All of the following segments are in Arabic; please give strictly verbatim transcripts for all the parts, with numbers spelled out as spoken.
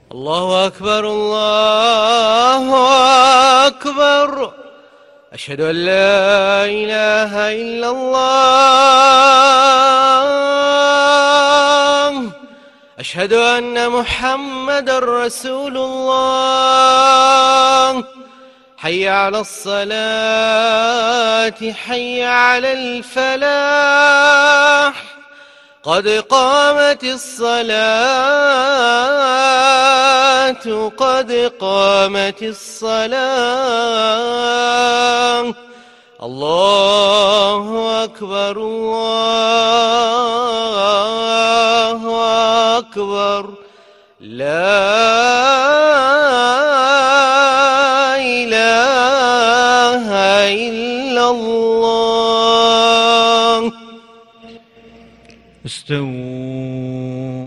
الله أكبر الله أكبر. أشهد أن لا إله إلا الله. أشهد أن محمدًا رسول الله. حي على الصلاة حي على الفلاح. قد قامت الصلاة قد قامت الصلاة. الله أكبر الله أكبر. لا إله إلا الله. استووا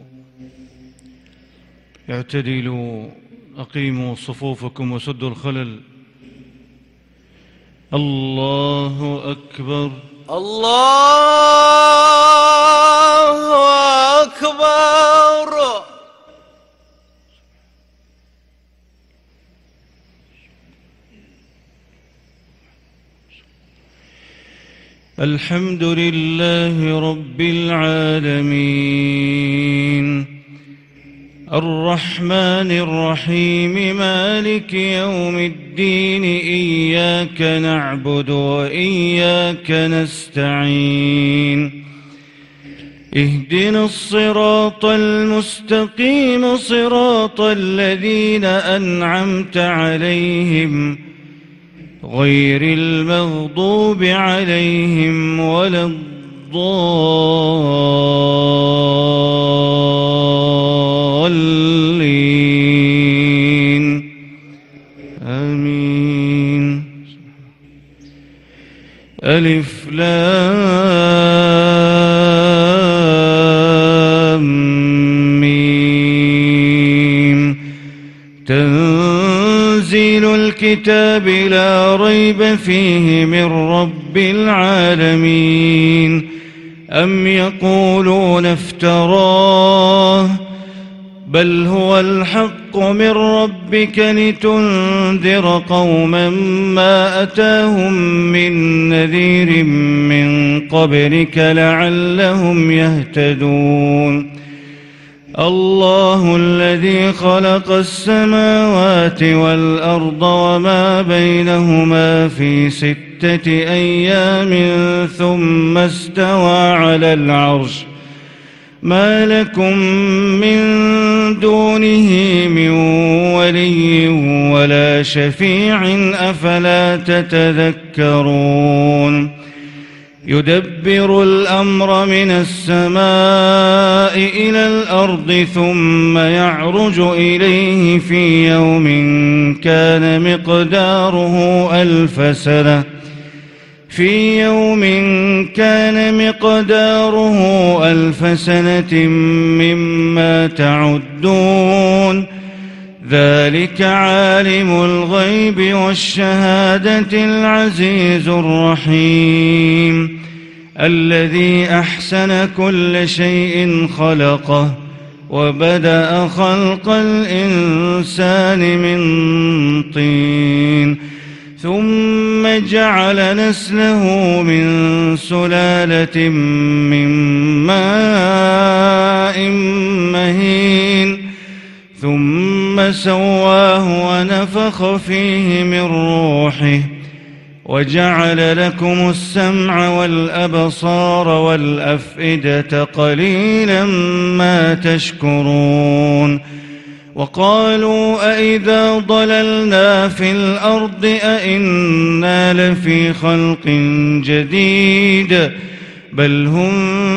اعتدلوا أقيموا صفوفكم وسدوا الخلل. الله أكبر الله أكبر. الحمد لله رب العالمين الرحمن الرحيم مالك يوم الدين. إياك نعبد وإياك نستعين. اهدنا الصراط المستقيم صراط الذين أنعمت عليهم غير المغضوب عليهم ولا الضالين. آمين. ألف لام ميم. تنزيل الكتاب لا ريب فيه من رب العالمين. أم يقولون افتراه بل هو الحق من ربك لتنذر قوما ما أتاهم من نذير من قبلك لعلهم يهتدون. الله الذي خلق السماوات والأرض وما بينهما في ستة أيام ثم استوى على العرش. ما لكم من دونه من ولي ولا شفيع أفلا تتذكرون. يدبر الأمر من السماء إلى الأرض ثم يعرج إليه في يوم كان مقداره ألف سنة في يوم كان مقداره ألف سنة مما تعدون. ذلك عالم الغيب والشهادة العزيز الرحيم الذي أحسن كل شيء خلقه وبدأ خلق الإنسان من طين ثم جعل نسله من سلالة من ماء مهين ثم سواه ونفخ فيه من روحه وجعل لكم السمع والأبصار والأفئدة قليلا ما تشكرون. وقالوا أئذا ضللنا في الأرض أئنا لفي خلق جديد بل هم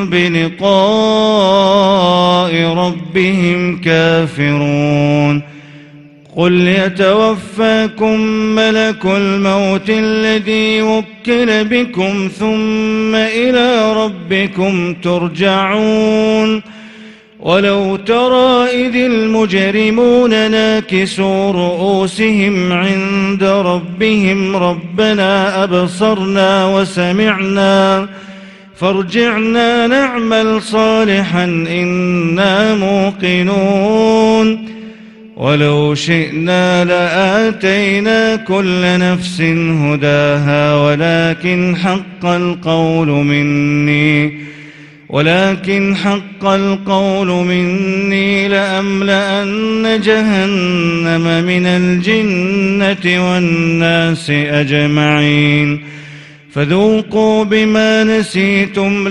بلقاء ربهم كافرون. قل يتوفاكم ملك الموت الذي وكل بكم ثم إلى ربكم ترجعون. ولو ترى إذ المجرمون ناكسوا رؤوسهم عند ربهم ربنا أبصرنا وسمعنا فارجعنا نعمل صالحا إنا موقنون. ولو شئنا لآتينا كل نفس هداها ولكن حق القول مني ولكن حق القول مني لأملأن جهنم من الجنة والناس أجمعين فذوقوا بما نسيتم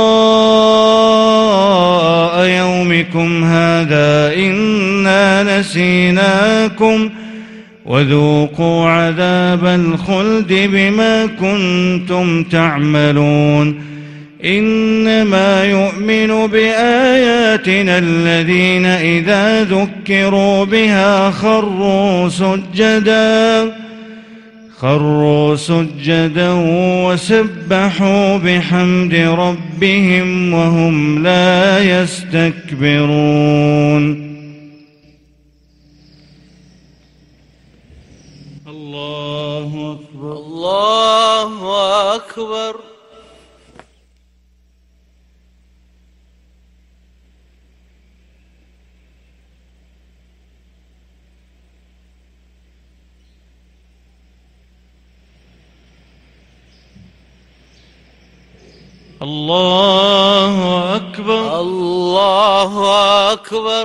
لقاء يومكم هذا إنا نسيناكم وذوقوا عذاب الخلد بما كنتم تعملون إنما يؤمن بآياتنا الذين إذا ذكروا بها خروا سجدا خروا سجدا وسبحوا بحمد ربهم وهم لا يستكبرون. الله أكبر الله أكبر. الله أكبر الله أكبر.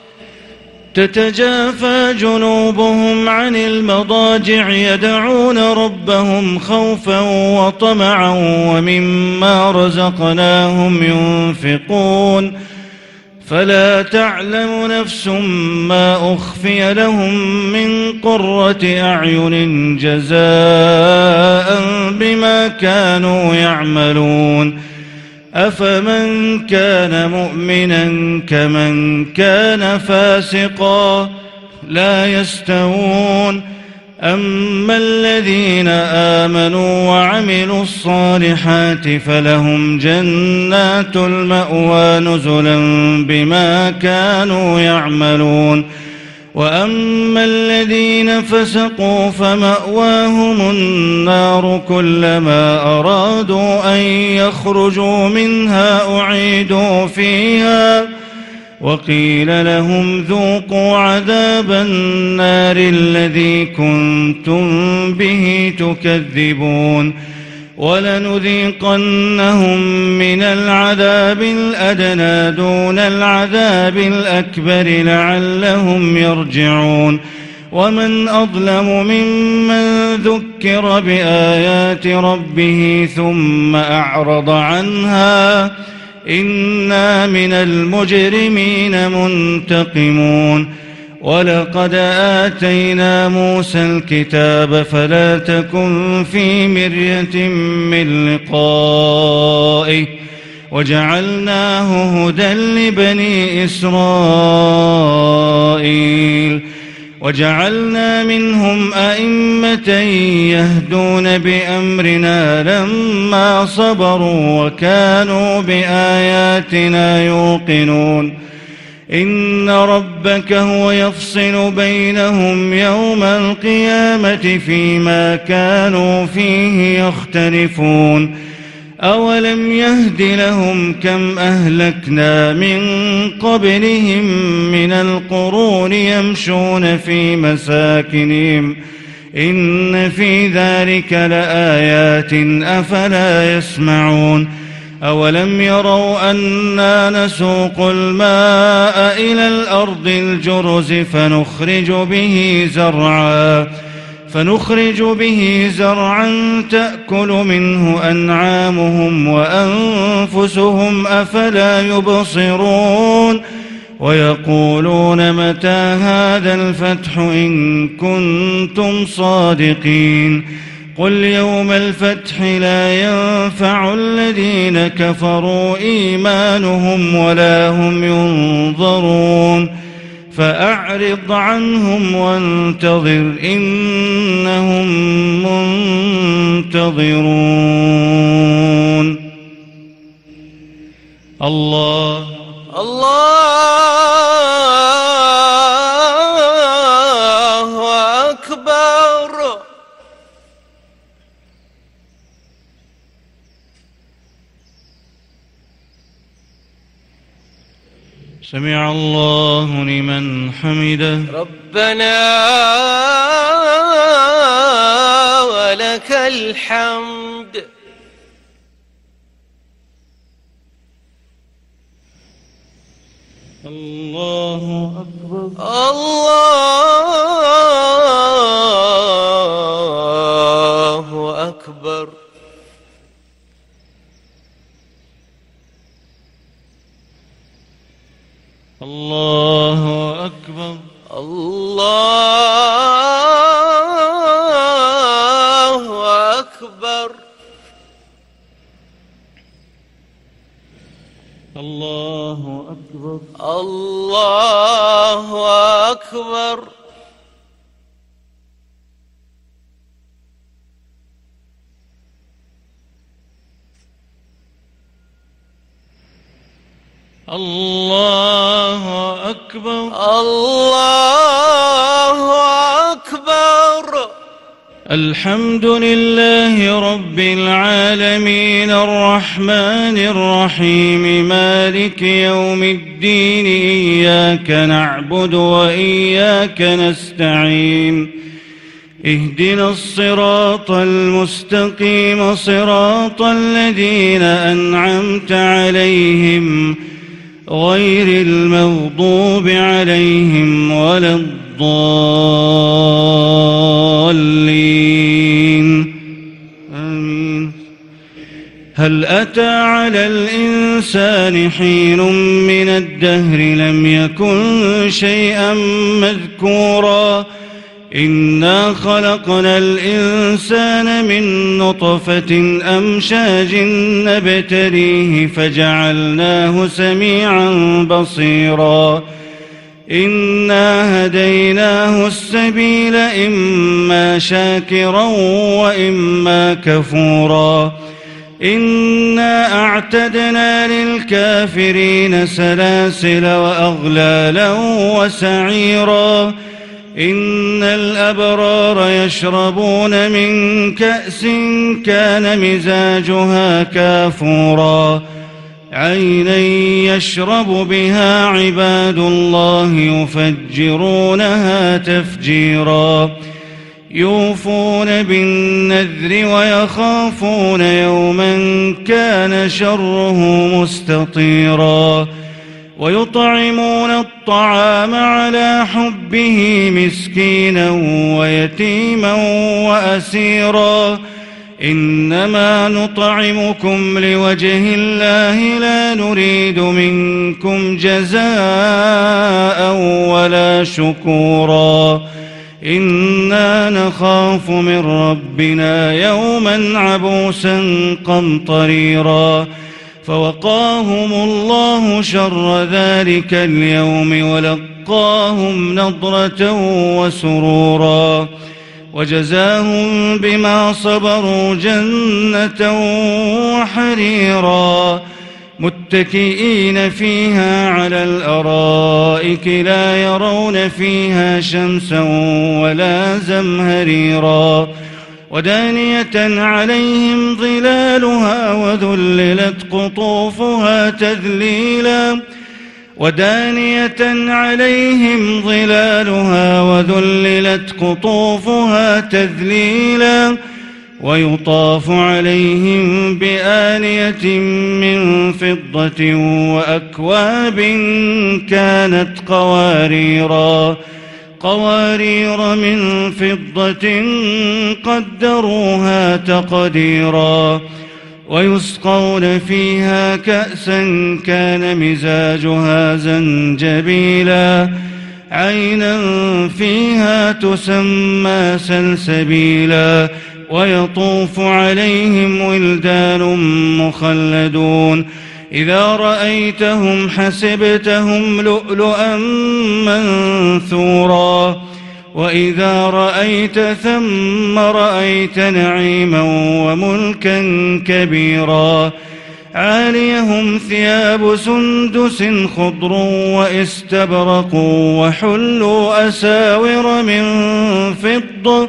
تتجافى جنوبهم عن المضاجع يدعون ربهم خوفا وطمعا ومما رزقناهم ينفقون فلا تعلم نفس ما أخفي لهم من قرة أعين جزاء بما كانوا يعملون أفمن كان مؤمنا كمن كان فاسقا لا يستوون أما الذين آمنوا وعملوا الصالحات فلهم جنات المأوى نزلا بما كانوا يعملون وأما الذين فسقوا فمأواهم النار كلما أرادوا أن يخرجوا منها أعيدوا فيها وقيل لهم ذوقوا عذاب النار الذي كنتم به تكذبون ولنذيقنهم من العذاب الأدنى دون العذاب الأكبر لعلهم يرجعون ومن أظلم ممن ذكر بآيات ربه ثم أعرض عنها إنا من المجرمين منتقمون ولقد آتينا موسى الكتاب فلا تكن في مرية من لقائه وجعلناه هدى لبني إسرائيل وجعلنا منهم أئمة يهدون بأمرنا لما صبروا وكانوا بآياتنا يوقنون إن ربك هو يفصل بينهم يوم القيامة فيما كانوا فيه يختلفون أولم يهد لهم كم أهلكنا من قبلهم من القرون يمشون في مساكنهم إن في ذلك لآيات أفلا يسمعون أولم يروا أنا نسوق الماء إلى الأرض الجرز فنخرج به زرعا فنخرج به زرعا تأكل منه أنعامهم وأنفسهم أفلا يبصرون ويقولون متى هذا الفتح إن كنتم صادقين قل يوم الفتح لا ينفع الذين كفروا إيمانهم ولا هم ينظرون فأعرض عنهم وانتظر إنهم منتظرون. الله الله أكبر. سمع الله لمن حمده. ربنا ولك الحمد. الله أكبر. الله أكبر. الله أكبر. الله أكبر. الله أكبر. الله أكبر. الله أكبر. الله أكبر. الحمد لله رب العالمين الرحمن الرحيم مالك يوم الدين إياك نعبد وإياك نستعين اهدنا الصراط المستقيم صراط الذين أنعمت عليهم غير المغضوب عليهم ولا الضالين آمين. هل أتى على الإنسان حين من الدهر لم يكن شيئا مذكورا إنا خلقنا الإنسان من نطفة أمشاج نبتليه فجعلناه سميعا بصيرا إنا هديناه السبيل إما شاكرا وإما كفورا إنا أعتدنا للكافرين سلاسل وأغلالا وسعيرا إن الأبرار يشربون من كأس كان مزاجها كافورا عينا يشرب بها عباد الله يفجرونها تفجيرا يوفون بالنذر ويخافون يوما كان شره مستطيرا ويطعمون الطعام على حبه مسكينا ويتيما وأسيرا إنما نطعمكم لوجه الله لا نريد منكم جزاء ولا شكورا إنا نخاف من ربنا يوما عبوسا قمطريرا فوقاهم الله شر ذلك اليوم ولقاهم نضرة وسرورا وجزاهم بما صبروا جنة وحريرا متكئين فيها على الأرائك لا يرون فيها شمسا ولا زمهريرا ودانية عليهم ظلالها وذللت قطوفها تذليلا ودانية عليهم ظلالها وذللت قطوفها تذليلا ويطاف عليهم بآنية من فضة وأكواب كانت قواريرا قوارير من فضة قدروها تقديرا ويسقون فيها كأسا كان مزاجها زنجبيلا عينا فيها تسمى سلسبيلا ويطوف عليهم ولدان مخلدون إذا رأيتهم حسبتهم لؤلؤا منثورا وإذا رأيت ثم رأيت نعيما وملكا كبيرا عاليهم ثياب سندس خضر واستبرق وحلوا أساور من فضة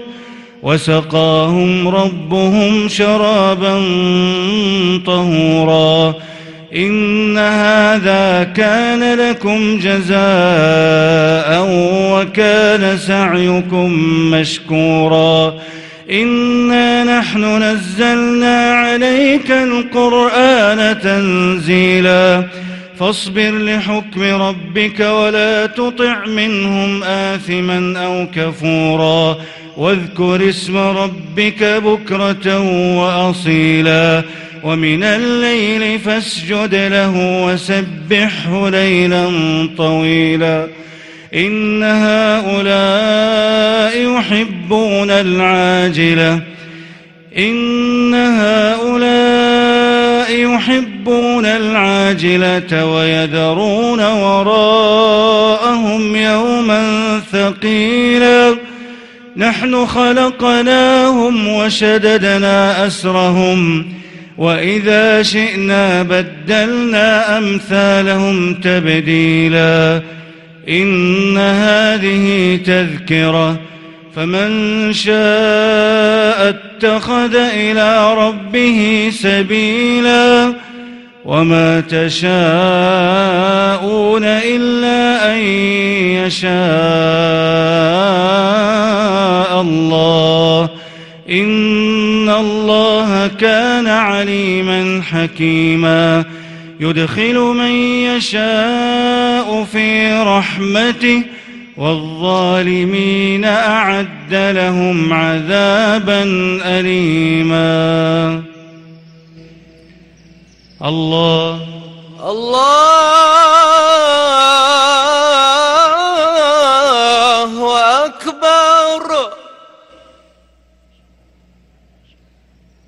وسقاهم ربهم شرابا طهورا إن هذا كان لكم جزاء وكان سعيكم مشكورا إنا نحن نزلنا عليك القرآن تنزيلا فاصبر لحكم ربك ولا تطع منهم آثما أو كفورا واذكر اسم ربك بكرة وأصيلا ومن الليل فاسجد له وسبحه ليلا طويلا إن هؤلاء يحبون العاجلة إن هؤلاء يحبون العاجلة ويذرون وراءهم يوما ثقيلا نحن خلقناهم وشددنا أسرهم وإذا شئنا بدلنا أمثالهم تبديلا إن هذه تذكرة فمن شاء اتخذ إلى ربه سبيلا وما تشاءون إلا أن يشاء الله إن الله كان عليما حكيما يدخل من يشاء في رحمته والظالمين أعد لهم عذابا أليما الله الله